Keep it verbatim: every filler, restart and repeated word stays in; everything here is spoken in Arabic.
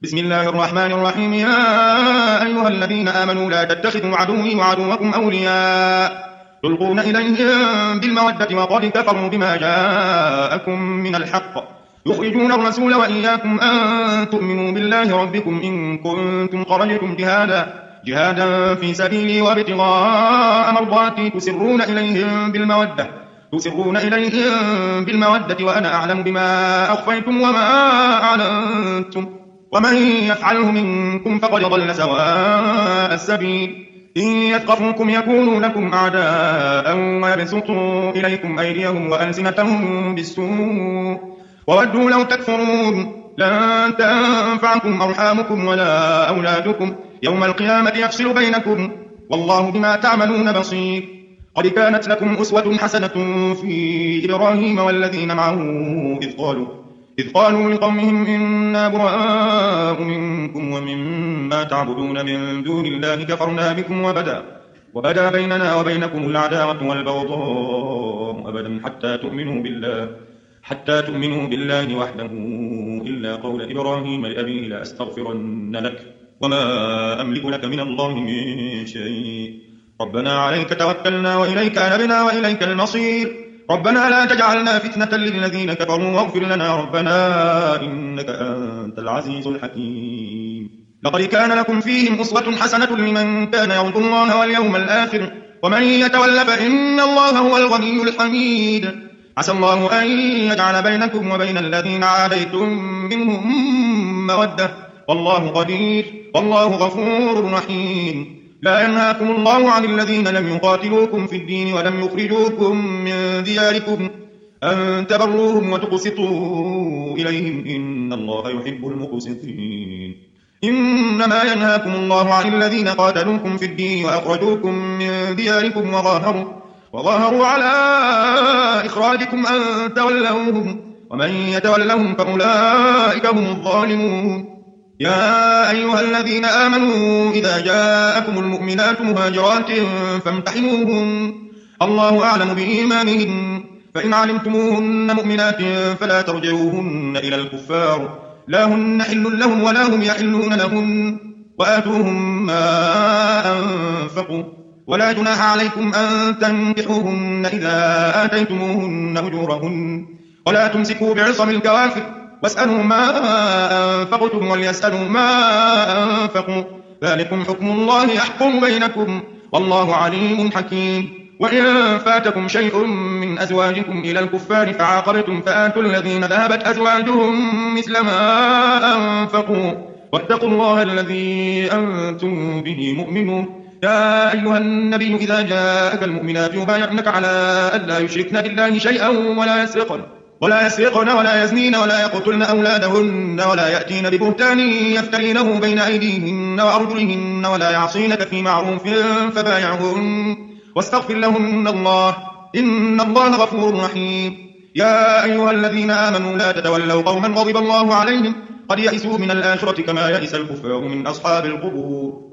بسم الله الرحمن الرحيم. يا أيها الذين آمنوا لا تتخذوا عدوي وعدوكم أولياء تلقون إليهم بالمودة وقد كفروا بما جاءكم من الحق يخرجون الرسول وإياكم أن تؤمنوا بالله ربكم إن كنتم خرجتم جهادا جهادا في سبيلي وابتغاء مرضاتي تسرون إليهم بالمودة تسرون إليهم بالمودة وأنا أعلم بما أخفيتم وما أعلنتم ومن يفعله منكم فقد ضل سواء السبيل. إن يثقفوكم يكونوا لكم أعداء ويبسطوا إليكم أيديهم وألسنتهم بالسوء وودوا لو تكفرون. لن تنفعكم أرحامكم ولا أولادكم يوم القيامة يفصل بينكم والله بما تعملون بصير. قد كانت لكم أسوة حسنة في إبراهيم والذين معه إذ قالوا إذ قالوا لقومهم إنا براء منكم ومما تعبدون من دون الله كفرنا بكم وبدا وبدا بيننا وبينكم العداوة والبغضاء أبدا حتى تؤمنوا بالله حتى تؤمنوا بالله وحده إلا قول إبراهيم لأبيه لأستغفرن لك وما أملك لك من الله من شيء ربنا عليك توكلنا وإليك أنبنا وإليك المصير. ربنا لا تجعلنا فتنة للذين كفروا واغفر لنا ربنا إنك أنت العزيز الحكيم. لقد كان لكم فيهم أسوة حسنة لمن كان يرجو الله واليوم الآخر ومن يتول فإن الله هو الغني الحميد. عسى الله أن يجعل بينكم وبين الذين عاديتم منهم مودة والله قدير والله غفور رحيم. لا ينهاكم الله عن الذين لم يقاتلوكم في الدين ولم يخرجوكم من دياركم أن تبروهم وتقسطوا إليهم إن الله يحب المقسطين. إنما ينهاكم الله عن الذين قاتلوكم في الدين وأخرجوكم من دياركم وظاهروا, وظاهروا على إخراجكم أن تولوهم ومن يتولهم فأولئك هم الظالمون. يا أيها الذين آمنوا إذا جاءكم المؤمنات مهاجرات فامتحنوهن الله أعلم بإيمانهن فإن علمتموهن مؤمنات فلا ترجعوهن إلى الكفار لا هن حل لهم ولا هم يحلون لهن وآتوهم ما أنفقوا ولا جناح عليكم أن تنكحوهن إذا آتيتموهن أجورهن ولا تمسكوا بعصم الكوافر واسألوا ما أنفقتم وليسألوا ما أنفقوا ذلكم حكم الله يحكم بينكم والله عليم حكيم. وإن فاتكم شيء من أزواجكم إلى الكفار فعاقبتم فآتوا الذين ذهبت أزواجهم مثل ما أنفقوا واتقوا الله الذي أنتم به مؤمنون. يا أيها النبي إذا جاءك المؤمنات يبايعنك على ألا يشركن بالله شيئا ولا يسرقن ولا يسرقن ولا يزنين ولا يقتلن أولادهن ولا يأتين ببهتان يفترينه بين أيديهن وأرجلهن ولا يعصينك في معروف فبايعهن واستغفر لهن الله إن الله غفور رحيم. يا أيها الذين آمنوا لا تتولوا قوما غضب الله عليهم قد يئسوا من الآخرة كما يئس الكفار من أصحاب القبور.